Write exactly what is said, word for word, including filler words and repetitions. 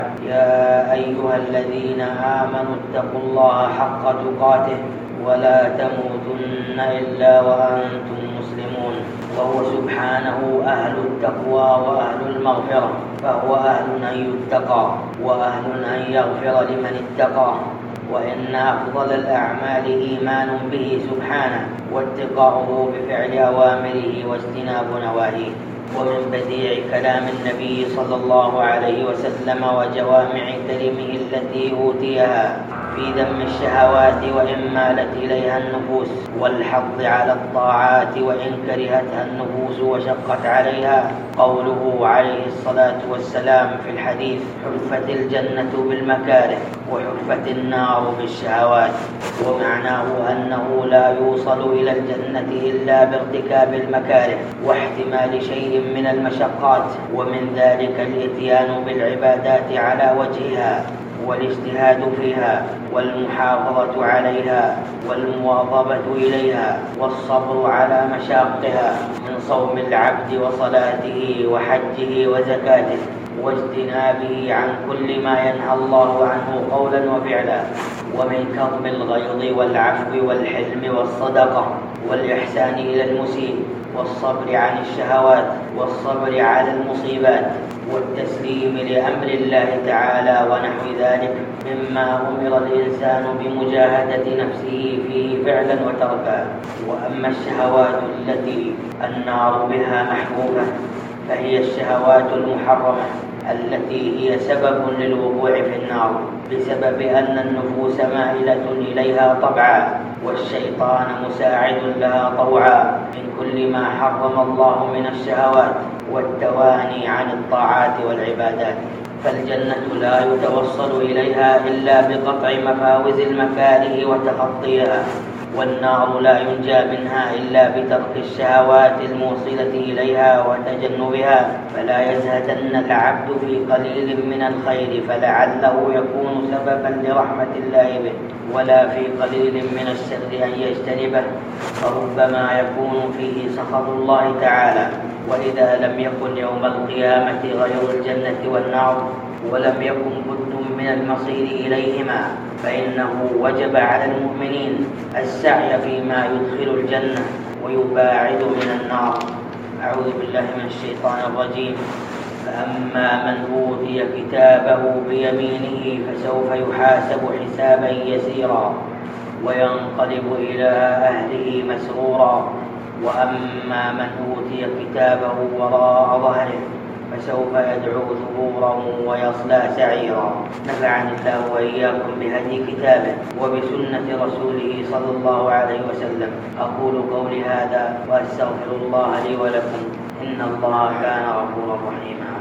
يا أيها الذين آمنوا اتقوا الله حق تقاته ولا تموتن إلا وأنتم مسلمون. وهو سبحانه أهل التقوى وأهل المغفرة، فهو أهل أن يتقى وأهل أن يغفر لمن اتقى. وإن أفضل الأعمال إيمان به سبحانه واتقاؤه بفعل أوامره واجتناب نواهيه. ومن بديع كلام النبي صلى الله عليه وسلم وجوامع كلمه التي أوتيها في ذم الشهوات وإن مالت إليها النفوس، والحظ على الطاعات وإن كرهتها النفوس وشقت عليها، قوله عليه الصلاة والسلام في الحديث: حفت الجنة بالمكاره وحفت النار بالشهوات. ومعناه أنه لا يوصل إلى الجنة إلا بارتكاب المكاره واحتمال شيء من المشقات، ومن ذلك الإتيان بالعبادات على وجهها والاجتهاد فيها والمحافظة عليها والمواظبة إليها والصبر على مشاقها، من صوم العبد وصلاته وحجه وزكاته، واجتنابه عن كل ما ينهى الله عنه قولا وفعلا، ومن كظم الغيظ والعفو والحلم والصدقة والإحسان إلى المسيء، والصبر عن الشهوات والصبر على المصيبات، والتسليم لأمر الله تعالى ونحو ذلك مما أمر الإنسان بمجاهدة نفسه فيه فعلا وتركا. وأما الشهوات التي النار بها محبوبة فهي الشهوات المحرمة التي هي سبب للوقوع في النار، بسبب أن النفوس مائلة إليها طبعا، والشيطان مساعد لها طوعا، من كل ما حرم الله من الشهوات والتواني عن الطاعات والعبادات. فالجنة لا يتوصل إليها إلا بقطع مفاوز المكاره وتخطيها، والنار لا ينجى منها إلا بترك الشهوات الموصلة إليها وتجنبها. فلا يزهدن العبد في قليل من الخير فلعله يكون سببا لرحمة الله به، ولا في قليل من الشر أن يجتنبه فربما يكون فيه سخط الله تعالى. وإذا لم يكن يوم القيامة غير الجنة والنار ولم يكن بد من المصير إليهما، فإنه وجب على المؤمنين السعي فيما يدخل الجنة ويباعد من النار. أعوذ بالله من الشيطان الرجيم. فأما من أوتي كتابه بيمينه فسوف يحاسب حسابا يسيرا وينقلب إلى أهله مسرورا، وأما من أوتي كتابه وراء ظهره فسوف يدعو ثبورا ويصلى سعيرا. نفعني الله وإياكم بهدي كتابه وبسنة رسوله صلى الله عليه وسلم. أقول قولي هذا وأستغفر الله لي ولكم، إن الله كان غفورا رحيما.